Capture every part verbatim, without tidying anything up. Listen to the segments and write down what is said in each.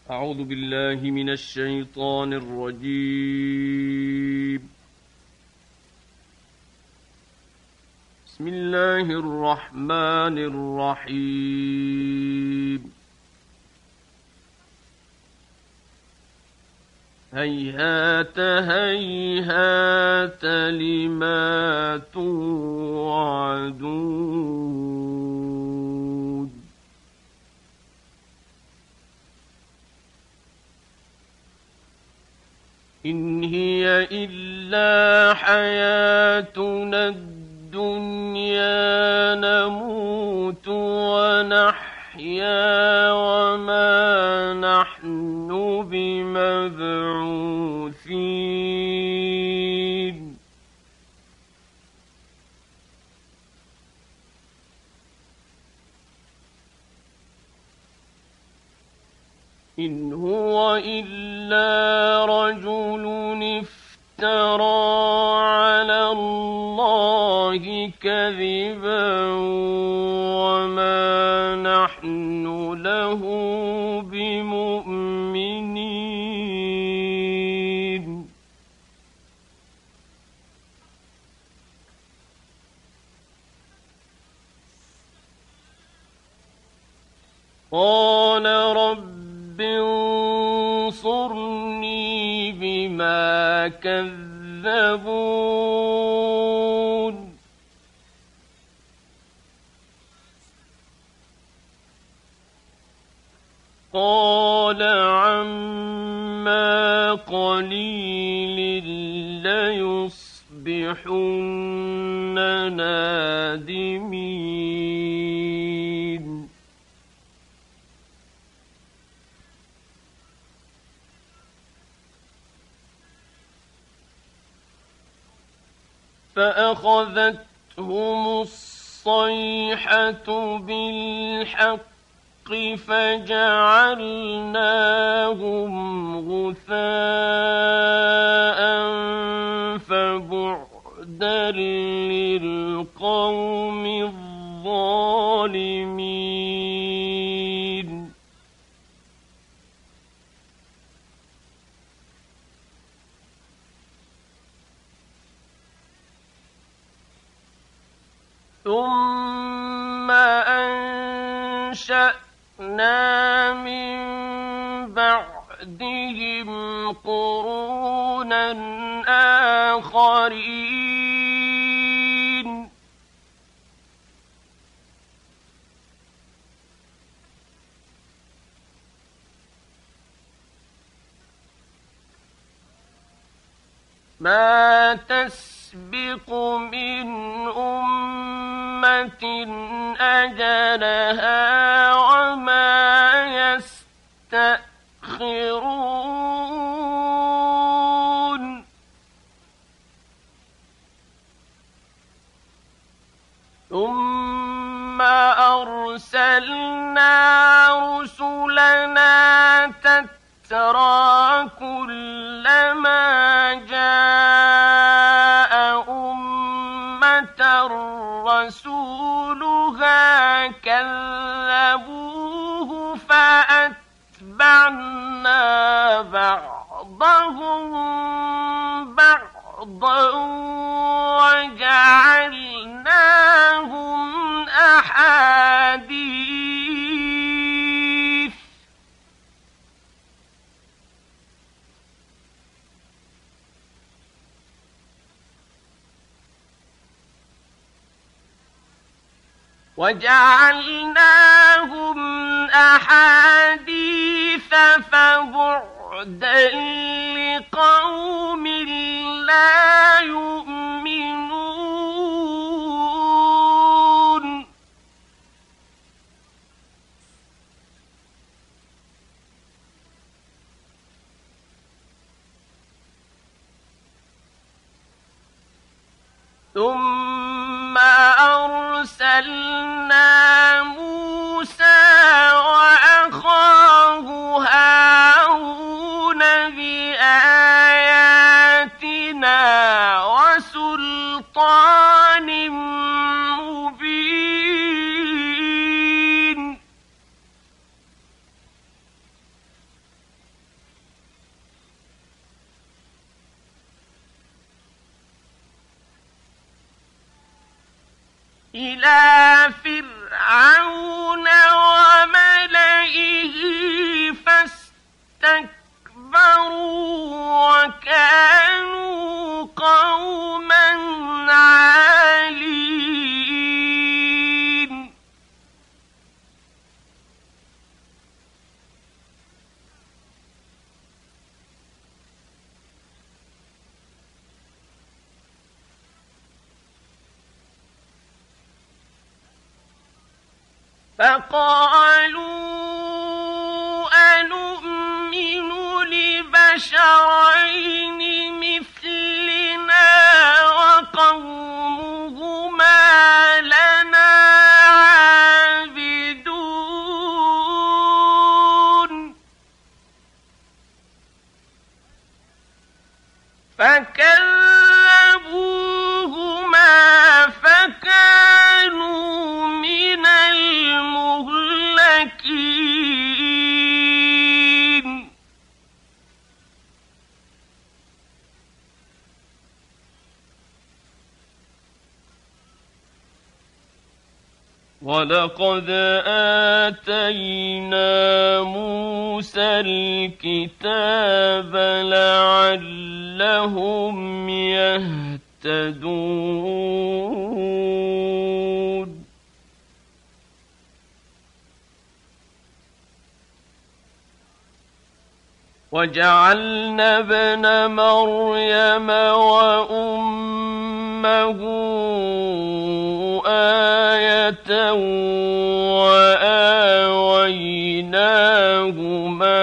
أعوذ بالله من الشيطان الرجيم. بسم الله الرحمن الرحيم. هيهات هيهات لما توعدون. إن هي إلا حياتنا الدنيا نموت ونحيا وما نحن بمبعوثين. إن هو إلا رجل افترى على الله كذبا وما نحن له بمؤمنين. قال رب انصرني بما كذبون. قال عما قليل ليصبحن نادمين. فأخذتهم الصيحة بالحق فجعلناهم غثاء فبعدا للقوم الظالمين. ثم أنشأنا من بعدهم قرونا آخرين ما تسبق من أمة أجلها وما يستأخرون. ثم أرسلنا رسلنا تترى كلما جاء أمة رسولها كذبوه فأتبعنا بعضهم بعضا وجعلناهم أحاديث وجعلناهم أحاديث فبعدا لقوم لا يؤمنون. ثم أرسلنا موسى وأخاه هارون بآياتنا وسلطان مبين إلى فرعون وملئه فاستكبروا وكانوا قوما عالين فقالوا أنؤمن لبشرين مثلنا وقومهما لنا عابدون فكذبوهما فكانوا من المهلكين ولقد آتينا موسى الكتاب لعلهم يهتدون وجعلنا ابن مريم وأمه آية وآويناهما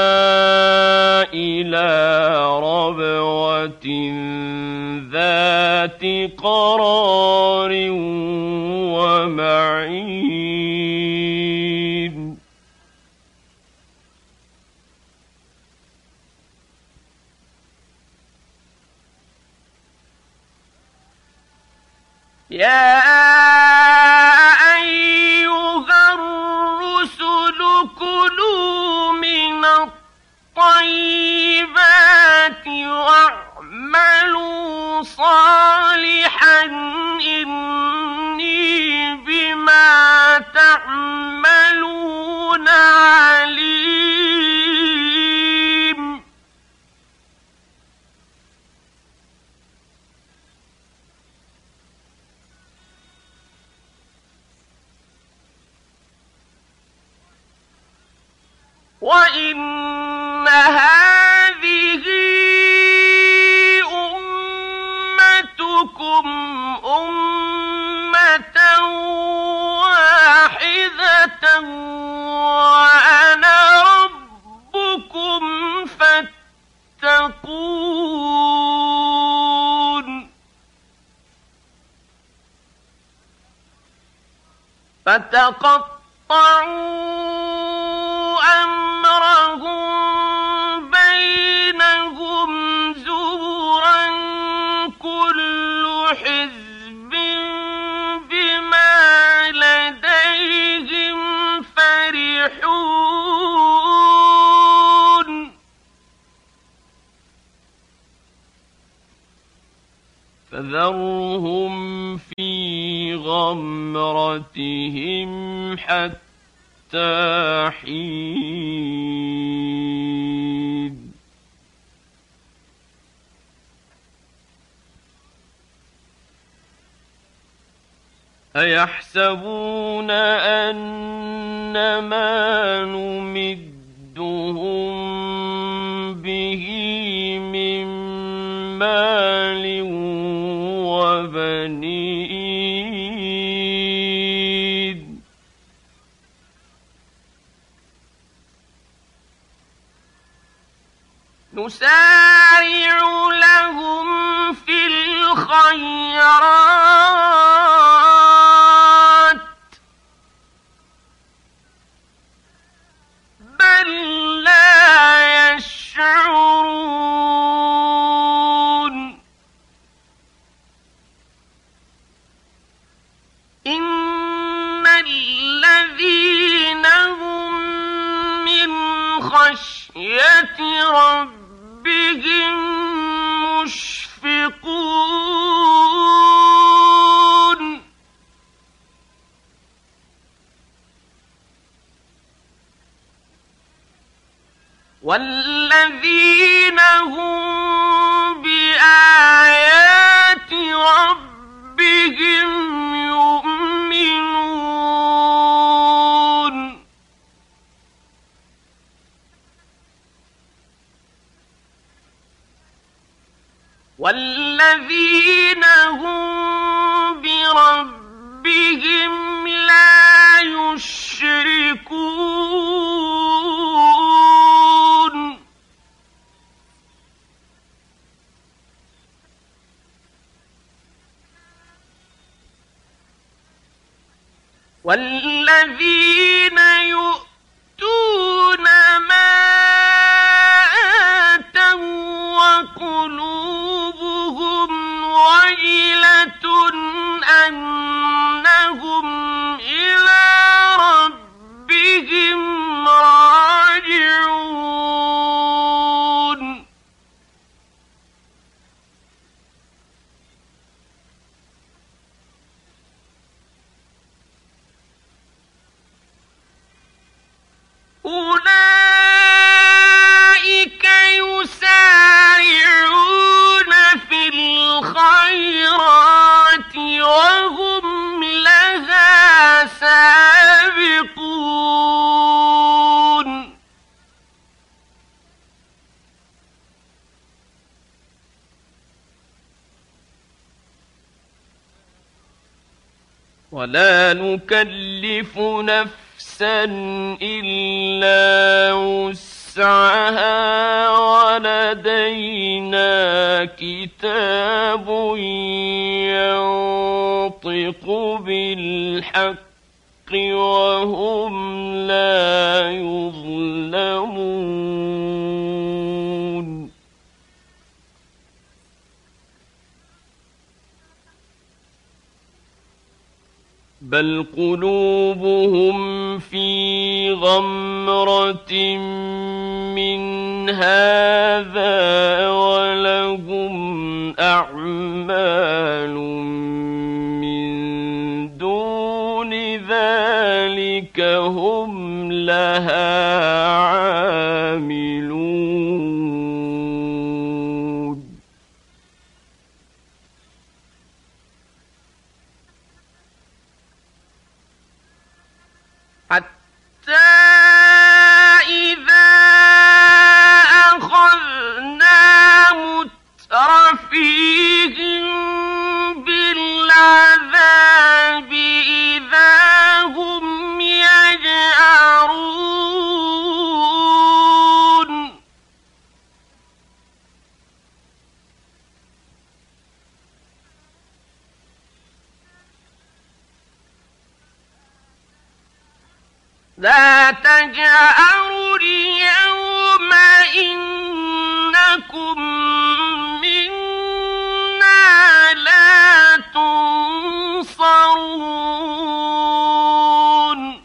إلى ربوة ذات قرار ومعين يا أيها الرسل كلوا من الطيبات واعملوا صالحا إني بما تعملون عليم وإن هذه أمتكم أمة واحدة وأنا ربكم فاتقون فتقطعوا أمرهم بينهم زبرا كل حزب بما لديهم فرحون فذرهم في غمرتهم حتى حين أيحسبون أن ما نمدهم به من مال وبنين نسارع لهم في الخيرات بل لا يشعرون إن الذين هم من خشية ربهم مشفقون والذين هم بآيات ربهم يؤمنون والذين هم بربهم لا يشركون والذين يؤتون ما آتوا وقلوبهم وجلة أنهم إلى ربهم راجعون أولئك يسارعون في الخيرات وهم لها سابقون ولا نكلف نفسا إلا وسعها ولدينا كتاب ينطق بالحق وهم لا يظلمون بل قلوبهم في غمرة من هذا ولهم أعمال من دون ذلك هم لها عاملون حتى إذا أخذنا مترفيهم بالعذاب إذا هم يجأرون لا تجأروا اليوم إنكم منا لا تنصرون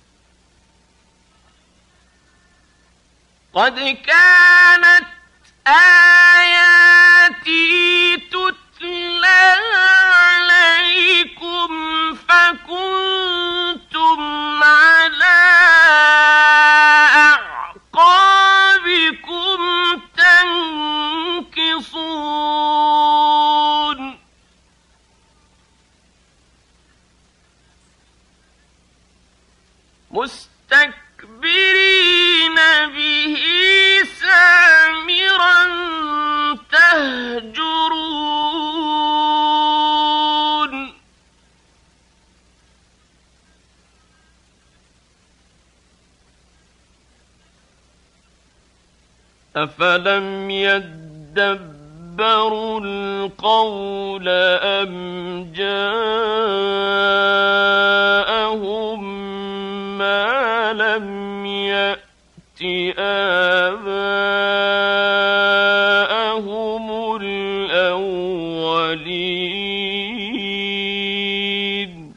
قد كانت آياتي تتلى عليكم فكنتم على أعقابكم تنكصون مستكبرين به سامرا تهجرون أفلم يدبروا القول أم جاءهم ما لم يأت آباءهم الأولين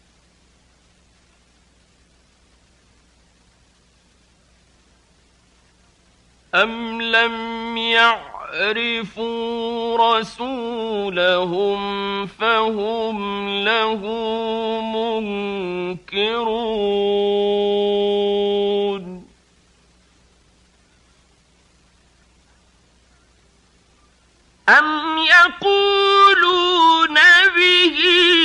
أم لم يعرفوا رسولهم فهم له منكرون يقولون به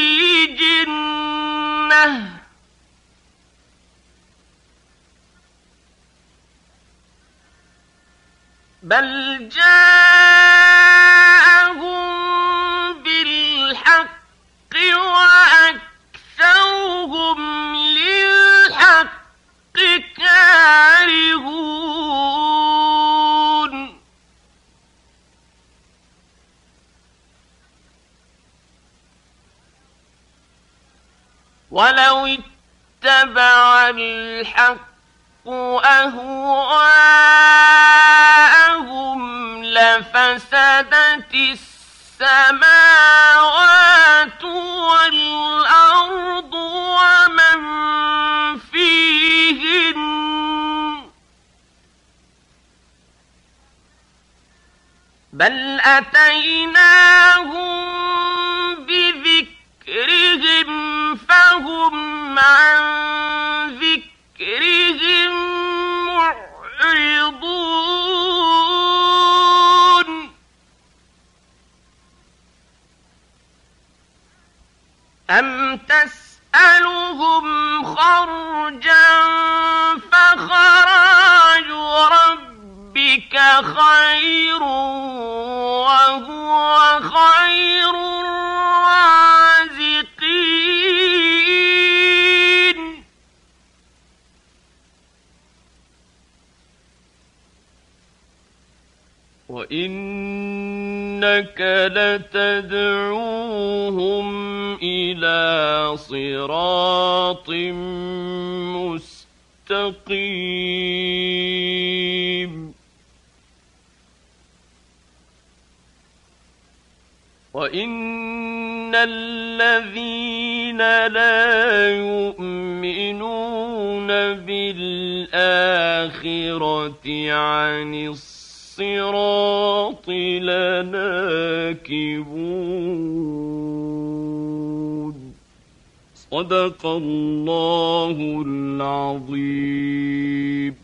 جنة بل جاءهم بالحق وأكثرهم للحق كارهون ولو اتبع الحق أهواءهم لفسدت السماوات والأرض ومن فيهن بل أتيناهم بذكرهم فهم عن ذكرهم معرضون أم تسألهم خرجا فخراج ربك خير وهو خير الرازقين وإنك لتدعوهم إلى صراط مستقيم وإن الذين لا يؤمنون بالآخرة عن الصراط لناكبون صدق الله العظيم.